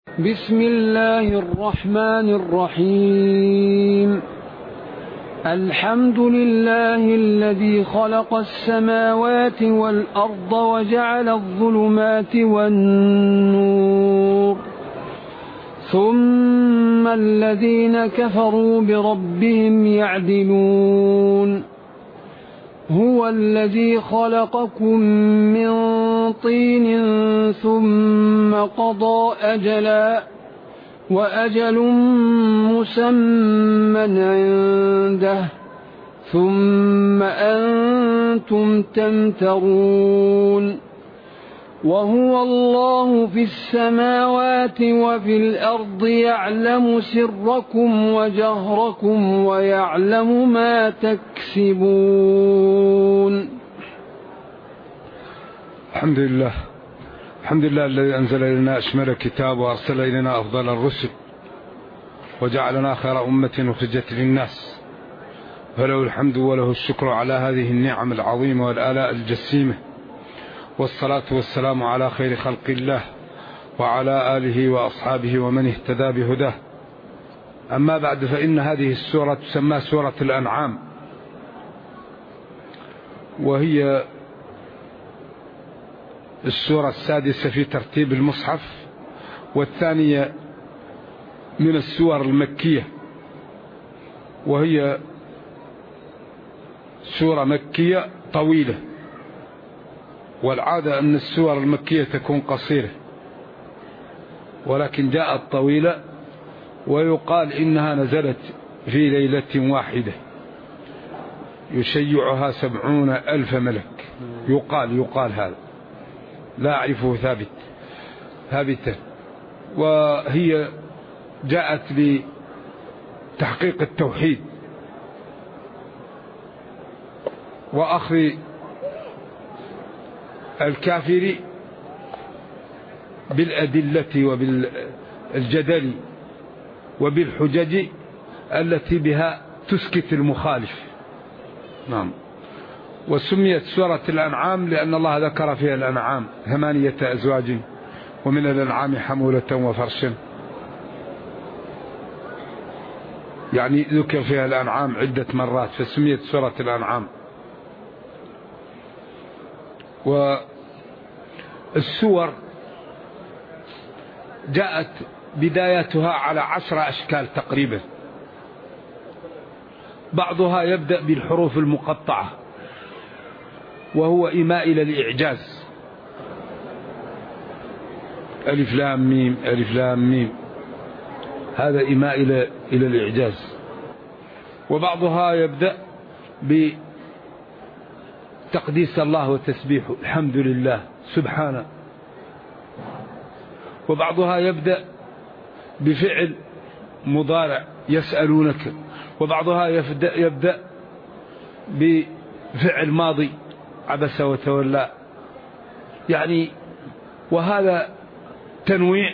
بسم الله الرحمن الرحيم. الحمد لله الذي خلق السماوات والأرض وجعل الظلمات والنور، ثم الذين كفروا بربهم يعدلون. هو الذي خلقكم من طين ثم قضى أجلا، وأجل مسمى عنده، ثم أنتم تمترون. وهو الله في السماوات وفي الأرض، يعلم سركم وجهركم ويعلم ما تكسبون. الحمد لله الذي أنزل إلينا أشمل الكتاب وأرسل إلينا أفضل الرسل وجعلنا خير أمة أخرجت للناس، فله الحمد وله الشكر على هذه النعم العظيمة والآلاء الجسيمة، والصلاة والسلام على خير خلق الله وعلى آله وأصحابه ومن اهتدى بهداه. أما بعد، فإن هذه السورة تسمى سورة الأنعام، وهي السورة السادسة في ترتيب المصحف، والثانية من السور المكية، وهي سورة مكية طويلة، والعادة أن السور المكية تكون قصيرة، ولكن جاءت طويلة، ويقال إنها نزلت في ليلة واحدة يشيعها 70,000 ملك. يقال هذا، لا أعرفه ثابتا. وهي جاءت لتحقيق التوحيد وأخذ الكافر بالأدلة وبالجدل وبالحجج التي بها تسكت المخالف. نعم. وسميت سورة الأنعام لأن الله ذكر فيها الأنعام 8 أزواج، ومن الأنعام حمولة وفرشا، يعني ذكر فيها الأنعام عدة مرات فسميت سورة الأنعام. والسور جاءت بدايتها على 10 أشكال تقريبا. بعضها يبدأ بالحروف المقطعة، وهو إيماء إلى الإعجاز، ألف لام ميم ألف لام ميم، هذا إيماء إلى الإعجاز. وبعضها يبدأ بتقديس الله وتسبيحه، الحمد لله سبحانه. وبعضها يبدأ بفعل مضارع، يسألونك. وبعضها يبدأ بفعل ماضي، عبس وتولى. يعني وهذا تنويع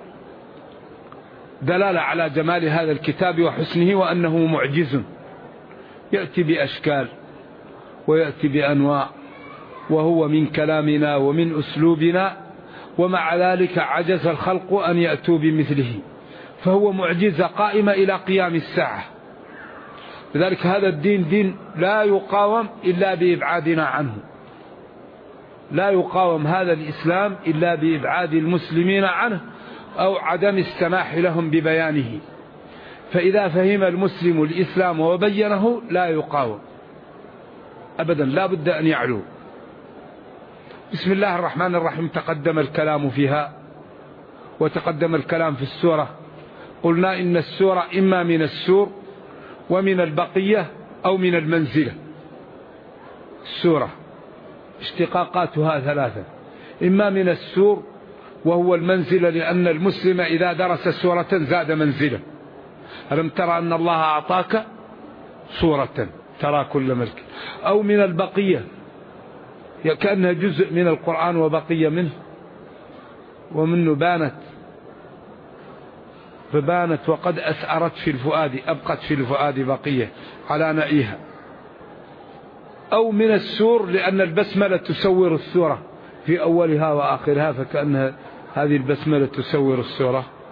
دلالة على جمال هذا الكتاب وحسنه، وأنه معجز، يأتي بأشكال ويأتي بأنواع، وهو من كلامنا ومن أسلوبنا، ومع ذلك عجز الخلق أن يأتوا بمثله، فهو معجزة قائمة إلى قيام الساعة. لذلك هذا الدين دين لا يقاوم إلا بإبعادنا عنه، لا يقاوم هذا الإسلام إلا بإبعاد المسلمين عنه أو عدم السماح لهم ببيانه. فإذا فهم المسلم الإسلام وبينه لا يقاوم أبدا، لا بد أن يعلو. بسم الله الرحمن الرحيم. تقدم الكلام فيها وتقدم الكلام في السورة. قلنا إن السورة إما من السور ومن البقية أو من المنزلة. السورة اشتقاقاتها 3، إما من السور وهو المنزلة، لأن المسلم إذا درس سورة زاد منزلة. ألم ترى أن الله أعطاك سورة ترى كل ملك. أو من البقية، كأنها جزء من القرآن وبقية منه، ومنه فبانت وقد أسأرت في الفؤاد، أبقت في الفؤاد بقية على نأيها. أو من السور، لأن البسملة تسور السورة في أولها وآخرها، فكأنها هذه البسملة تسور السورة.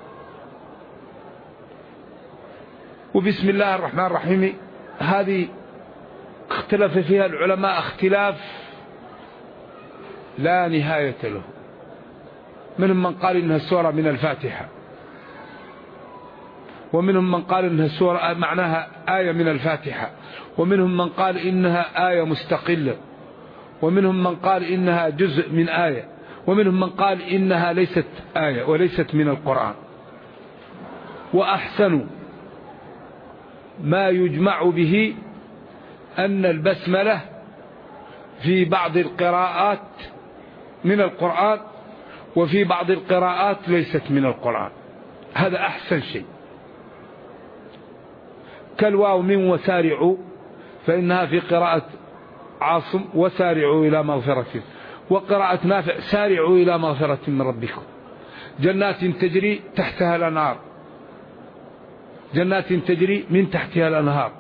وبسم الله الرحمن الرحيم هذه اختلف فيها العلماء اختلاف لا نهاية له. منهم من قال إنها سورة من الفاتحة، ومنهم من قال إنها سورة معناها آية من الفاتحة، ومنهم من قال إنها آية مستقلة، ومنهم من قال إنها جزء من آية، ومنهم من قال إنها ليست آية وليست من القرآن. وأحسن ما يجمع به أن البسملة في بعض القراءات من القرآن وفي بعض القراءات ليست من القرآن. هذا أحسن شيء. كالواو من وسارعوا، فإنها في قراءة عاصم وسارعوا إلى مغفرة، وقراءة نافع سارعوا إلى مغفرة من ربكم. جنات تجري تحتها الأنهار، جنات تجري من تحتها الأنهار.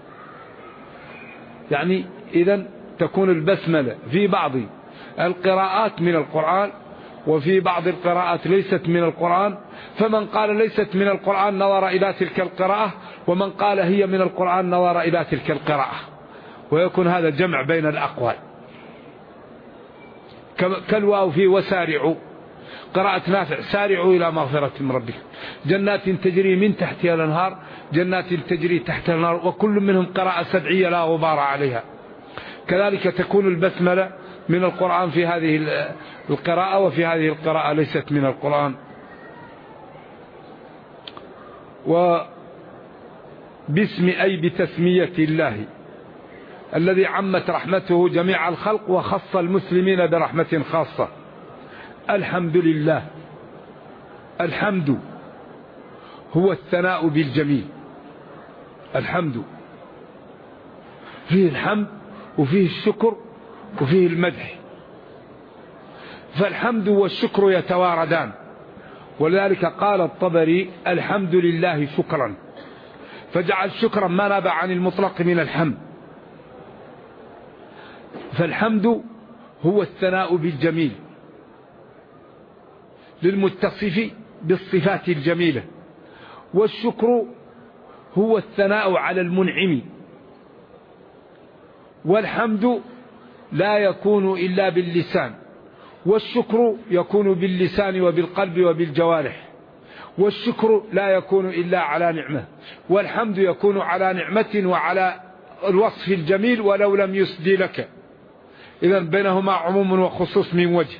يعني إذن تكون البسملة في بعض القراءات من القرآن وفي بعض القراءات ليست من القرآن. فمن قال ليست من القرآن نظر إلى تلك القراءة، ومن قال هي من القرآن نظر إلى تلك القراءة، ويكون هذا جمع بين الأقوال. كالواو في وسارعوا، قراءة نافع سارعوا إلى مغفرة من ربكم. جنات تجري من تحتها الأنهار، جنات تجري تحت الأنهار، وكل منهم قراءة سبعية لا غبار عليها. كذلك تكون البسملة من القرآن في هذه القراءة، وفي هذه القراءة ليست من القرآن. وباسم أي بتسمية الله الذي عمت رحمته جميع الخلق وخص المسلمين برحمة خاصة. الحمد لله. الحمد هو الثناء بالجميل. الحمد فيه الحمد وفيه الشكر وفيه المدح، فالحمد والشكر يتواردان. ولذلك قال الطبري الحمد لله شكرا، فجعل شكرا ما نابع عن المطلق من الحمد. فالحمد هو الثناء بالجميل للمتصف بالصفات الجميلة، والشكر هو الثناء على المنعم. والحمد لا يكون إلا باللسان، والشكر يكون باللسان وبالقلب وبالجوارح. والشكر لا يكون إلا على نعمة، والحمد يكون على نعمة وعلى الوصف الجميل ولو لم يسدي لك. إذن بينهما عموم وخصوص من وجه.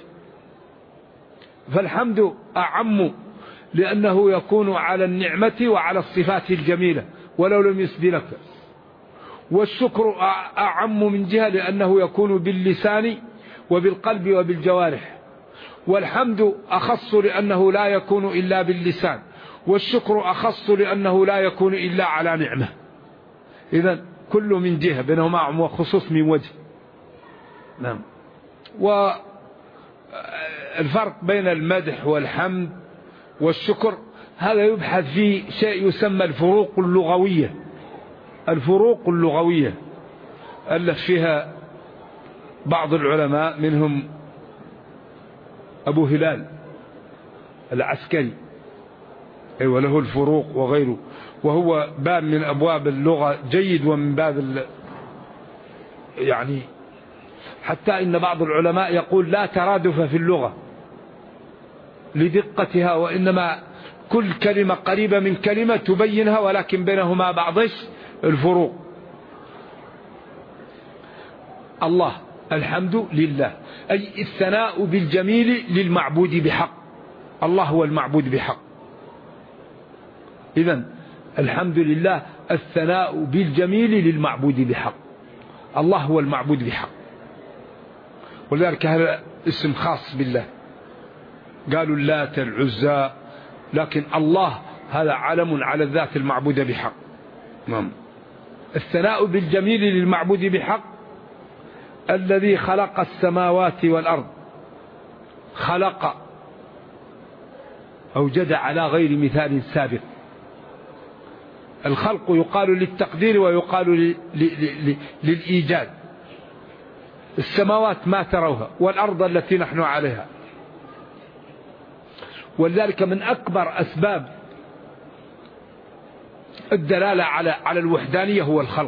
فالحمد أعم لأنه يكون على النعمة وعلى الصفات الجميلة ولو لم يسدي لك. والشكر أعم من جهة لأنه يكون باللسان وبالقلب وبالجوارح. والحمد أخص لأنه لا يكون إلا باللسان، والشكر أخص لأنه لا يكون إلا على نعمة. إذن كل من جهة بينهما عموم وخصوص من وجه. نعم. والفرق بين المدح والحمد والشكر هذا يبحث فيه شيء يسمى الفروق اللغوية. الفروق اللغوية ألف فيها بعض العلماء، منهم أبو هلال العسكري وله الفروق وغيره، وهو باب من أبواب اللغة جيد، ومن باب يعني حتى إن بعض العلماء يقول لا ترادف في اللغة لدقتها، وإنما كل كلمة قريبة من كلمة تبينها، ولكن بينهما بعض الفروق. الله الحمد لله أي الثناء بالجميل للمعبود بحق. الله هو المعبود بحق. إذن الحمد لله الثناء بالجميل للمعبود بحق. الله هو المعبود بحق، ولذلك هذا اسم خاص بالله. قالوا اللات العزى، لكن الله هذا علم على الذات المعبودة بحق. الثناء بالجميل للمعبود بحق الذي خلق السماوات والأرض. خلق أوجد على غير مثال سابق. الخلق يقال للتقدير ويقال للإيجاد. السماوات ما تروها والأرض التي نحن عليها. ولذلك من أكبر أسباب الدلالة على الوحدانية هو الخلق.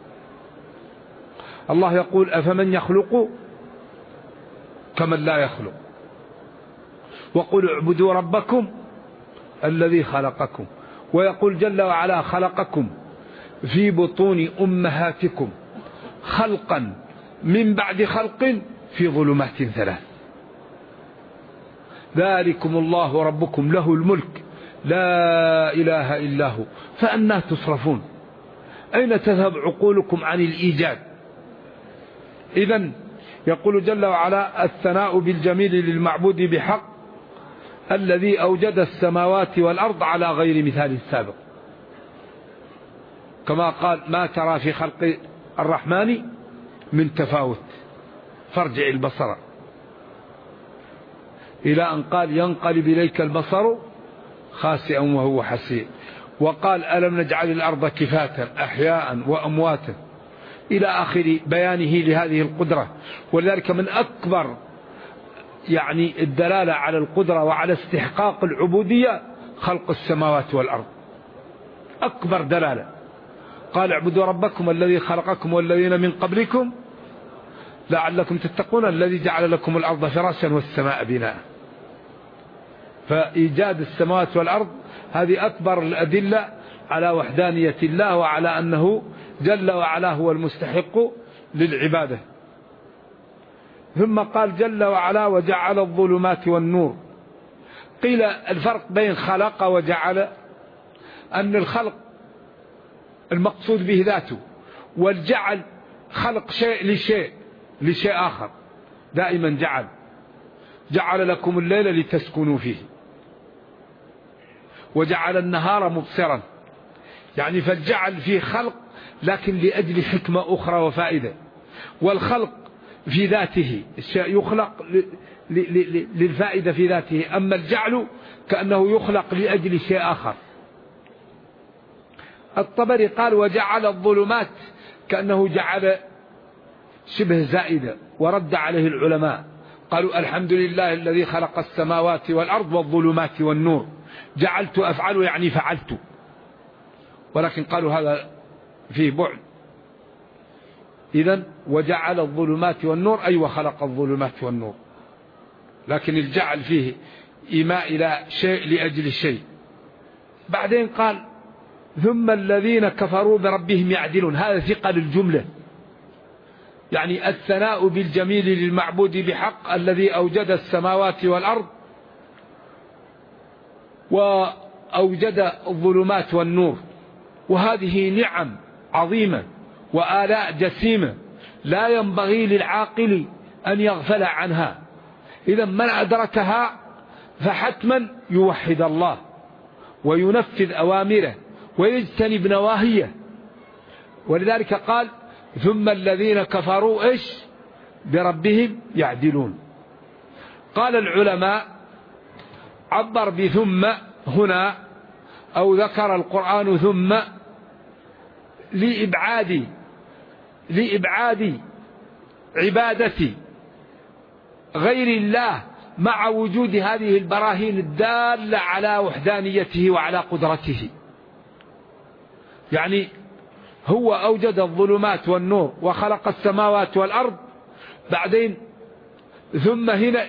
الله يقول أفمن يخلق كمن لا يخلق، وقل اعبدوا ربكم الذي خلقكم، ويقول جل وعلا خلقكم في بطون أمهاتكم خلقا من بعد خلق في ظلمات ثلاث، ذلكم الله ربكم له الملك لا إله إلا هو فأنى تصرفون؟ أين تذهب عقولكم عن الإيجاد؟ إذن يقول جل وعلا الثناء بالجميل للمعبود بحق الذي أوجد السماوات والأرض على غير مثال سابق، كما قال ما ترى في خلق الرحمن من تفاوت فارجع البصر، إلى أن قال ينقلب إليك البصر خاسئا وهو حسير، وقال ألم نجعل الأرض كفاتا أحياء وأمواتا، إلى آخر بيانه لهذه القدرة. ولذلك من أكبر يعني الدلالة على القدرة وعلى استحقاق العبودية خلق السماوات والأرض، أكبر دلالة. قال اعبدوا ربكم الذي خلقكم والذين من قبلكم لعلكم تتقون الذي جعل لكم الأرض فراشا والسماء بناء. فإيجاد السماوات والأرض هذه أكبر الأدلة على وحدانية الله وعلى أنه جل وعلا هو المستحق للعبادة. ثم قال جل وعلا وجعل الظلمات والنور. قيل الفرق بين خلق وجعل أن الخلق المقصود به ذاته، والجعل خلق شيء لشيء آخر. دائما جعل لكم الليل لتسكنوا فيه وجعل النهار مبصرا، يعني فالجعل فيه خلق لكن لأجل حكمة أخرى وفائدة، والخلق في ذاته الشيء يخلق للفائدة في ذاته، أما الجعل كأنه يخلق لأجل شيء آخر. الطبري قال وجعل الظلمات كأنه جعل شبه زائدة، ورد عليه العلماء قالوا الحمد لله الذي خلق السماوات والأرض والظلمات والنور، جعلت أفعل يعني فعلت، ولكن قالوا هذا فيه بعد. إذن وجعل الظلمات والنور أي وخلق الظلمات والنور، لكن الجعل فيه إيماء إلى شيء لأجل شيء. بعدين قال ثم الذين كفروا بربهم يعدلون، هذا ثقل الجملة، يعني الثناء بالجميل للمعبود بحق الذي أوجد السماوات والأرض وأوجد الظلمات والنور، وهذه نعم عظيمة وآلاء جسيمة لا ينبغي للعاقل أن يغفل عنها. إذا من أدركها فحتما يوحد الله وينفذ أوامره ويجتنب نواهيه. ولذلك قال ثم الذين كفروا إيش بربهم يعدلون. قال العلماء عبر بثم هنا أو ذكر القرآن ثم لإبعاد عبادة غير الله مع وجود هذه البراهين الدالة على وحدانيته وعلى قدرته. يعني هو أوجد الظلمات والنور وخلق السماوات والأرض، بعدين ثم هنا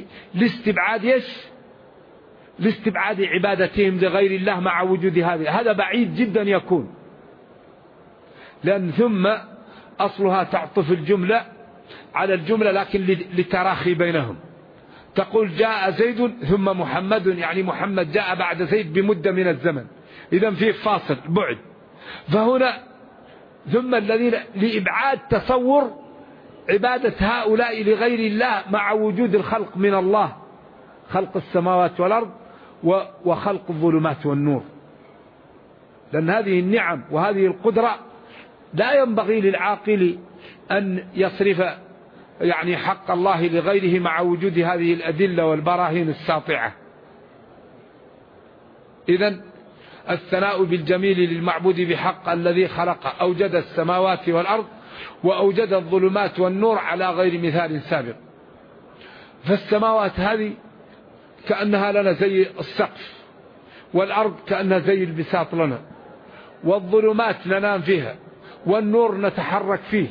لاستبعاد عبادتهم لغير الله مع وجود هذا بعيد جدا يكون، لأن ثم أصلها تعطف الجملة على الجملة لكن لتراخي بينهم. تقول جاء زيد ثم محمد، يعني محمد جاء بعد زيد بمدة من الزمن، إذن فيه فاصل بعد. فهنا ثم الذين لإبعاد تصور عبادة هؤلاء لغير الله مع وجود الخلق من الله، خلق السماوات والأرض وخلق الظلمات والنور، لأن هذه النعم وهذه القدرة لا ينبغي للعاقل أن يصرف يعني حق الله لغيره مع وجود هذه الأدلة والبراهين الساطعة. إذن الثناء بالجميل للمعبود بحق الذي خلق أوجد السماوات والأرض وأوجد الظلمات والنور على غير مثال سابق. فالسماوات هذه كأنها لنا زي السقف، والأرض كأنها زي البساط لنا، والظلمات ننام فيها والنور نتحرك فيه.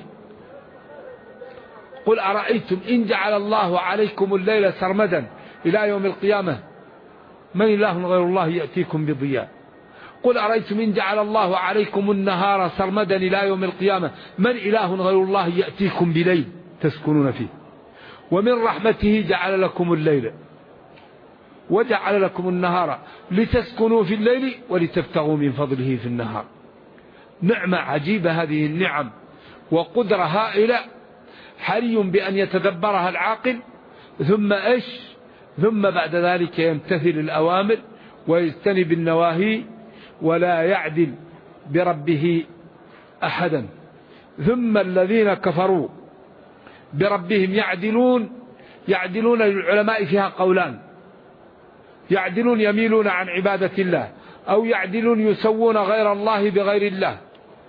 قل أرأيتم إن جعل الله عليكم الليل سرمدا إلى يوم القيامة من إله غير الله يأتيكم بضياء. قل أرأيتم إن جعل الله عليكم النهار سرمدا إلى يوم القيامة من إله غير الله يأتيكم بليل تسكنون فيه. ومن رحمته جعل لكم الليل وجعل لكم النهار لتسكنوا في الليل ولتبتغوا من فضله في النهار. نعمة عجيبة هذه النعم وقدرة هائلة، حري بأن يتدبرها العاقل. ثم بعد ذلك يمتثل الأوامر ويجتنب النواهي ولا يعدل بربه أحدا. ثم الذين كفروا بربهم يعدلون للعلماء فيها قولان: يعدلون يميلون عن عبادة الله، أو يعدلون يسوون غير الله بغير الله،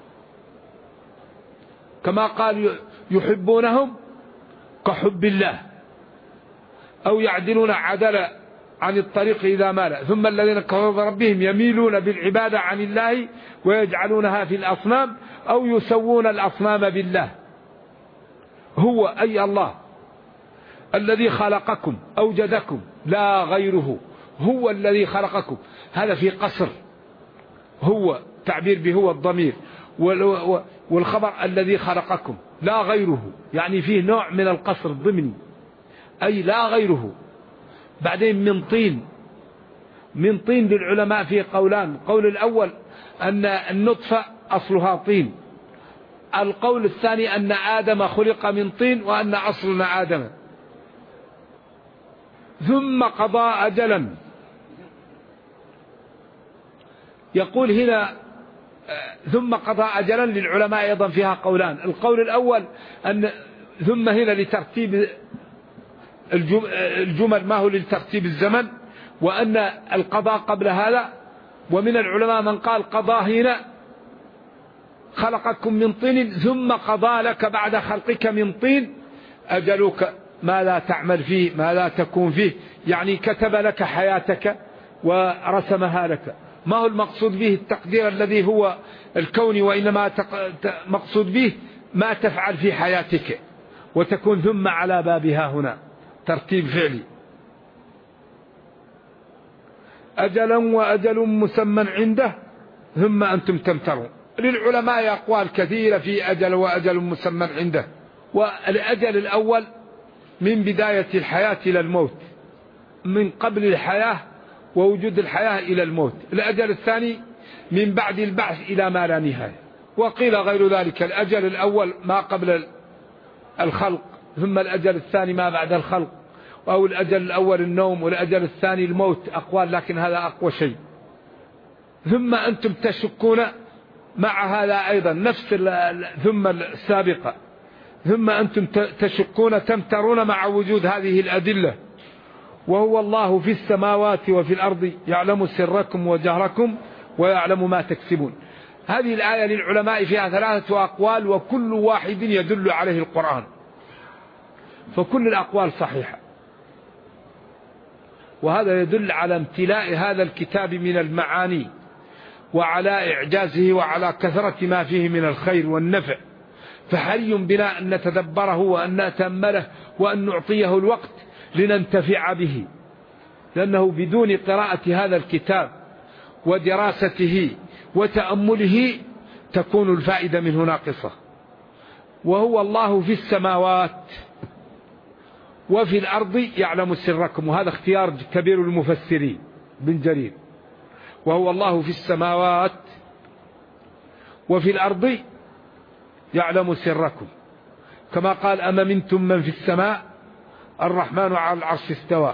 كما قال يحبونهم كحب الله، أو يعدلون عدل عن الطريق إذا مال. ثم الذين كفروا بربهم يميلون بالعبادة عن الله ويجعلونها في الأصنام، أو يسوون الأصنام بالله. هو أي الله الذي خلقكم أوجدكم لا غيره، هو الذي خلقكم. هذا في قصر، هو تعبير به هو الضمير، والخبر الذي خلقكم لا غيره، يعني فيه نوع من القصر الضمني، أي لا غيره. بعدين من طين للعلماء فيه قولان: القول الأول أن النطفة أصلها طين، القول الثاني أن آدم خلق من طين وأن أصلنا آدم. ثم قضى أجلا. يقول هنا ثم قضى أجلا للعلماء أيضا فيها قولان: القول الأول أن ثم هنا لترتيب الجمل، ما هو لترتيب الزمن، وأن القضاء قبل هذا. ومن العلماء من قال قضى هنا خلقكم من طين ثم قضى لك بعد خلقك من طين أجلك ما لا تعمل فيه ما لا تكون فيه، يعني كتب لك حياتك ورسمها لك. ما هو المقصود به التقدير الذي هو الكوني، وإنما مقصود به ما تفعل في حياتك، وتكون ثم على بابها هنا ترتيب فعلي. أجلا وأجل مسمى عنده ثم أنتم تمترون. للعلماء أقوال كثيرة في أجل وأجل مسمى عنده. والأجل الأول من بداية الحياة إلى الموت، من قبل الحياة ووجود الحياة إلى الموت. الأجل الثاني من بعد البعث إلى ما لا نهاية. وقيل غير ذلك: الأجل الأول ما قبل الخلق، ثم الأجل الثاني ما بعد الخلق، أو الأجل الأول النوم والأجل الثاني الموت. أقوال، لكن هذا أقوى شيء. ثم أنتم تشكون مع هذا أيضا نفس ثم السابقة. ثم أنتم تشكون تمترون مع وجود هذه الأدلة. وهو الله في السماوات وفي الأرض يعلم سركم وجهركم ويعلم ما تكسبون. هذه الآية للعلماء فيها 3 أقوال، وكل واحد يدل عليه القرآن، فكل الأقوال صحيحة. وهذا يدل على امتلاء هذا الكتاب من المعاني، وعلى إعجازه، وعلى كثرة ما فيه من الخير والنفع. فحري بنا أن نتدبره وأن نتأمله وأن نعطيه الوقت لننتفع به، لأنه بدون قراءة هذا الكتاب ودراسته وتأمله تكون الفائدة منه ناقصة. وهو الله في السماوات وفي الأرض يعلم سركم، وهذا اختيار كبير المفسرين بن جرير. وهو الله في السماوات وفي الأرض يعلم سركم، كما قال: أما منتم من في السماء الرحمن على العرش استوى.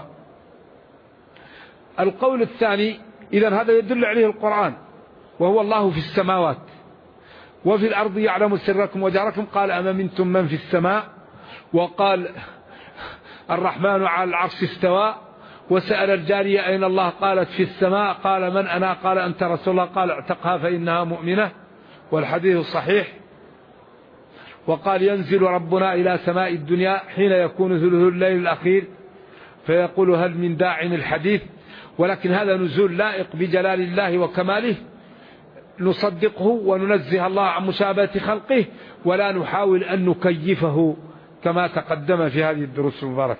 القول الثاني إذن هذا يدل عليه القرآن: وهو الله في السماوات وفي الأرض يعلم سركم وجهركم. قال: أما منتم من في السماء، وقال الرحمن على العرش استوى. وسأل الجارية: أين الله؟ قالت: في السماء. قال: من أنا؟ قال: أنت رسول الله. قال: اعتقها فإنها مؤمنة. والحديث صحيح. وقال: ينزل ربنا إلى سماء الدنيا حين يكون ثلث الليل الأخير فيقول: هل من داع الحديث. ولكن هذا نزول لائق بجلال الله وكماله، نصدقه وننزه الله عن مشابهة خلقه، ولا نحاول أن نكيفه كما تقدم في هذه الدروس المباركة.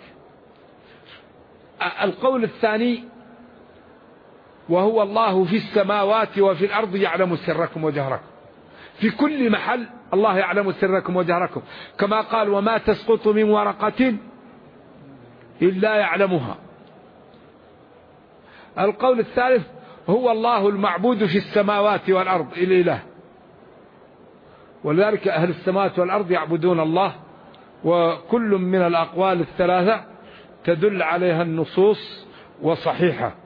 القول الثاني: وهو الله في السماوات وفي الأرض يعلم سركم وجهركم. في كل محل الله يعلم سركم وجهركم، كما قال: وما تسقط من ورقة إلا يعلمها. القول الثالث: هو الله المعبود في السماوات والأرض الإله، ولذلك أهل السماوات والأرض يعبدون الله، وكل من الأقوال الثلاثة تدل عليها النصوص وصحيحة.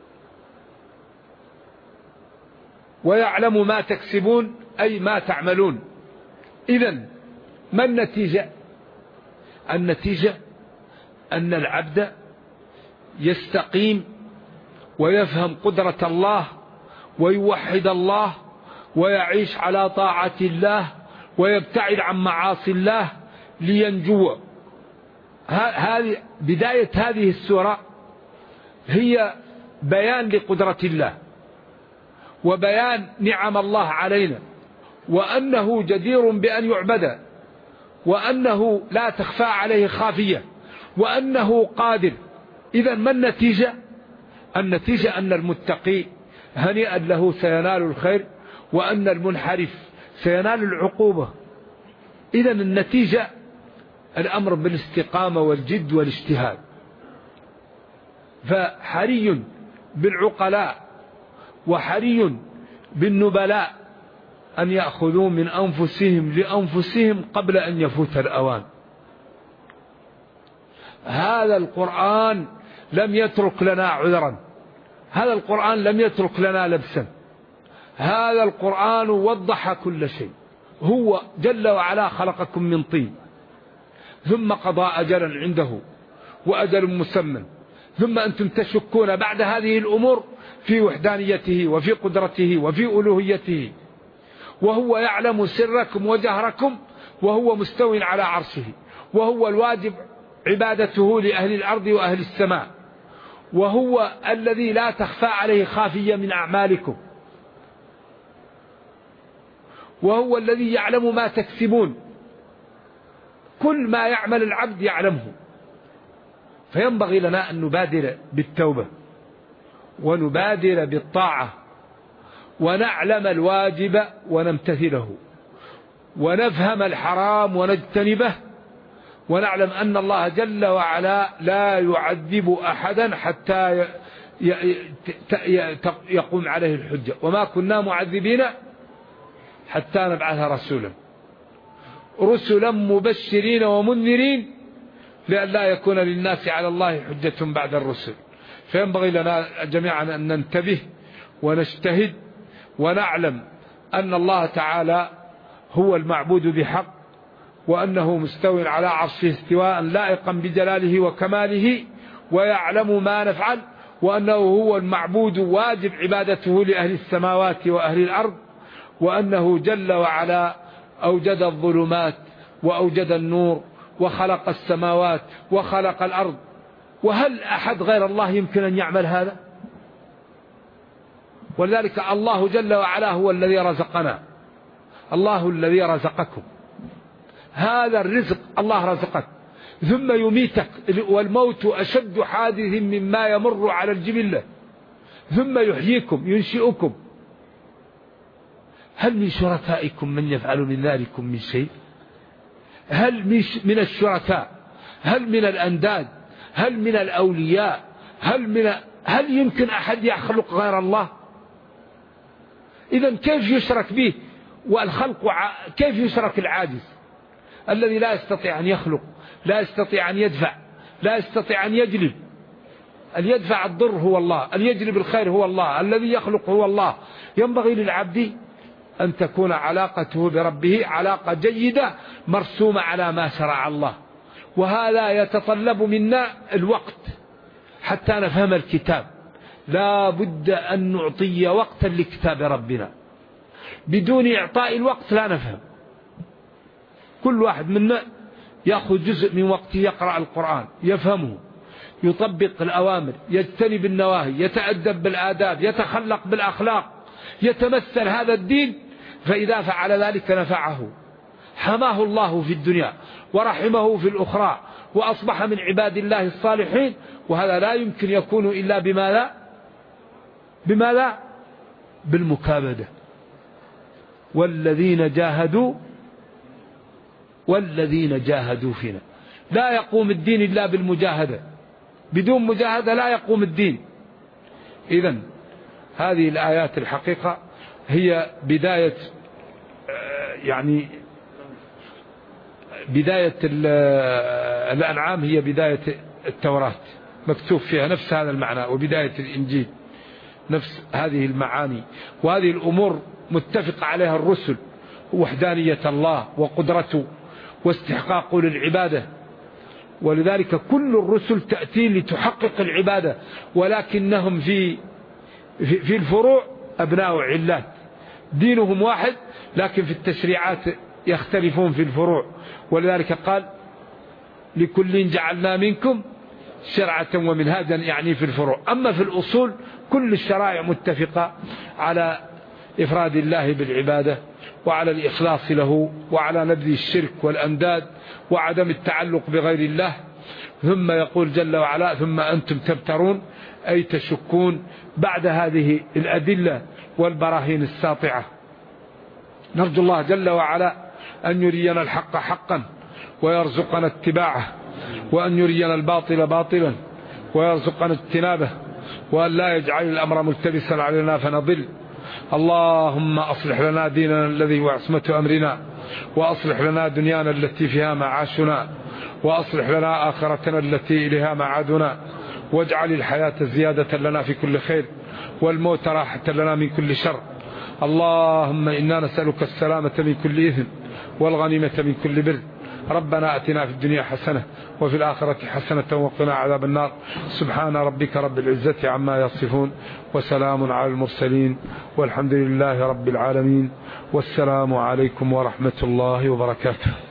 ويعلم ما تكسبون أي ما تعملون. إذن ما النتيجة؟ النتيجة أن العبد يستقيم ويفهم قدرة الله ويوحد الله ويعيش على طاعة الله ويبتعد عن معاصي الله لينجو. هذه بداية هذه السورة، هي بيان لقدرة الله وبيان نعم الله علينا، وأنه جدير بأن يعبد، وأنه لا تخفى عليه خافية، وأنه قادر. إذن ما النتيجة؟ النتيجة أن المتقي هنيئا له سينال الخير، وأن المنحرف سينال العقوبة. إذن النتيجة الأمر بالاستقامة والجد والاجتهاد. فحري بالعقلاء وحري بالنبلاء أن يأخذوا من أنفسهم لأنفسهم قبل أن يفوت الأوان. هذا القرآن لم يترك لنا عذرا، هذا القرآن لم يترك لنا لبسا، هذا القرآن وضح كل شيء. هو جل وعلا خلقكم من طين، ثم قضى أجلا عنده وأجل مسمى، ثم أنتم تشكون بعد هذه الأمور في وحدانيته وفي قدرته وفي ألوهيته، وهو يعلم سركم وجهركم، وهو مستو على عرشه، وهو الواجب عبادته لأهل الأرض وأهل السماء، وهو الذي لا تخفى عليه خافية من أعمالكم، وهو الذي يعلم ما تكسبون. كل ما يعمل العبد يعلمه. فينبغي لنا أن نبادر بالتوبة ونبادر بالطاعة، ونعلم الواجب ونمتثله، ونفهم الحرام ونجتنبه، ونعلم أن الله جل وعلا لا يعذب أحدا حتى يقوم عليه الحجة. وما كنا معذبين حتى نبعث رسولا، رسلا مبشرين ومنذرين لئلا يكون للناس على الله حجة بعد الرسل. فينبغي لنا جميعا أن ننتبه ونجتهد، ونعلم أن الله تعالى هو المعبود بحق، وأنه مستوٍ على عرشه استواء لائقا بجلاله وكماله، ويعلم ما نفعل، وأنه هو المعبود واجب عبادته لأهل السماوات وأهل الأرض، وأنه جل وعلا أوجد الظلمات وأوجد النور وخلق السماوات وخلق الأرض. وهل أحد غير الله يمكن أن يعمل هذا؟ ولذلك الله جل وعلا هو الذي رزقنا، الله الذي رزقكم. هذا الرزق الله رزقك ثم يميتك، والموت أشد حادث مما يمر على الجبلة، ثم يحييكم ينشئكم. هل من شركائكم من يفعل من ذلكم من شيء؟ هل من الشركاء؟ هل من الأنداد؟ هل من الأولياء؟ هل يمكن أحد يخلق غير الله؟ إذن كيف يشرك به؟ والخلق كيف يشرك العاجز الذي لا يستطيع أن يخلق، لا يستطيع أن يدفع، لا يستطيع أن يجلب؟ أن يدفع الضر هو الله، أن يجلب الخير هو الله، الذي يخلق هو الله. ينبغي للعبد أن تكون علاقته بربه علاقة جيدة مرسومة على ما شرع الله، وهذا يتطلب منا الوقت حتى نفهم الكتاب. لا بد أن نعطي وقتا لكتاب ربنا، بدون إعطاء الوقت لا نفهم. كل واحد منا يأخذ جزء من وقته يقرأ القرآن، يفهمه، يطبق الأوامر، يجتنب النواهي، يتأدب بالآداب، يتخلق بالأخلاق، يتمثل هذا الدين، فإذا فعل ذلك نفعه، حماه الله في الدنيا ورحمه في الأخرى، وأصبح من عباد الله الصالحين. وهذا لا يمكن يكون إلا بماذا؟ بالمكابدة. والذين جاهدوا فينا. لا يقوم الدين إلا بالمجاهدة، بدون مجاهدة لا يقوم الدين. إذن هذه الآيات الحقيقة هي بداية الأنعام، هي بداية التوراة، مكتوب فيها نفس هذا المعنى، وبداية الإنجيل نفس هذه المعاني، وهذه الأمور متفق عليها الرسل: وحدانية الله وقدرته واستحقاقه للعبادة. ولذلك كل الرسل تأتي لتحقق العبادة، ولكنهم في الفروع أبناء علات، دينهم واحد لكن في التشريعات يختلفون في الفروع. ولذلك قال: لكل جعلنا منكم شرعة ومنهاجا، يعني في الفروع. أما في الأصول كل الشرائع متفقة على إفراد الله بالعبادة، وعلى الإخلاص له، وعلى نبذ الشرك والأنداد، وعدم التعلق بغير الله. ثم يقول جل وعلا: ثم أنتم تبترون، أي تشكون بعد هذه الأدلة والبراهين الساطعة. نرجو الله جل وعلا أن يرينا الحق حقا ويرزقنا اتباعه، وأن يرينا الباطل باطلا ويرزقنا اجتنابه، وأن لا يجعل الأمر ملتبسا علينا فنضل. اللهم أصلح لنا ديننا الذي هو عصمة أمرنا، وأصلح لنا دنيانا التي فيها معاشنا، وأصلح لنا آخرتنا التي إليها معادنا، واجعل الحياة زيادة لنا في كل خير، والموت راحة لنا من كل شر. اللهم إنا نسألك السلامة من كل إثم، والغنيمة من كل بر. ربنا أتنا في الدنيا حسنة وفي الآخرة حسنة وقنا عذاب النار. سبحان ربك رب العزة عما يصفون، وسلام على المرسلين، والحمد لله رب العالمين، والسلام عليكم ورحمة الله وبركاته.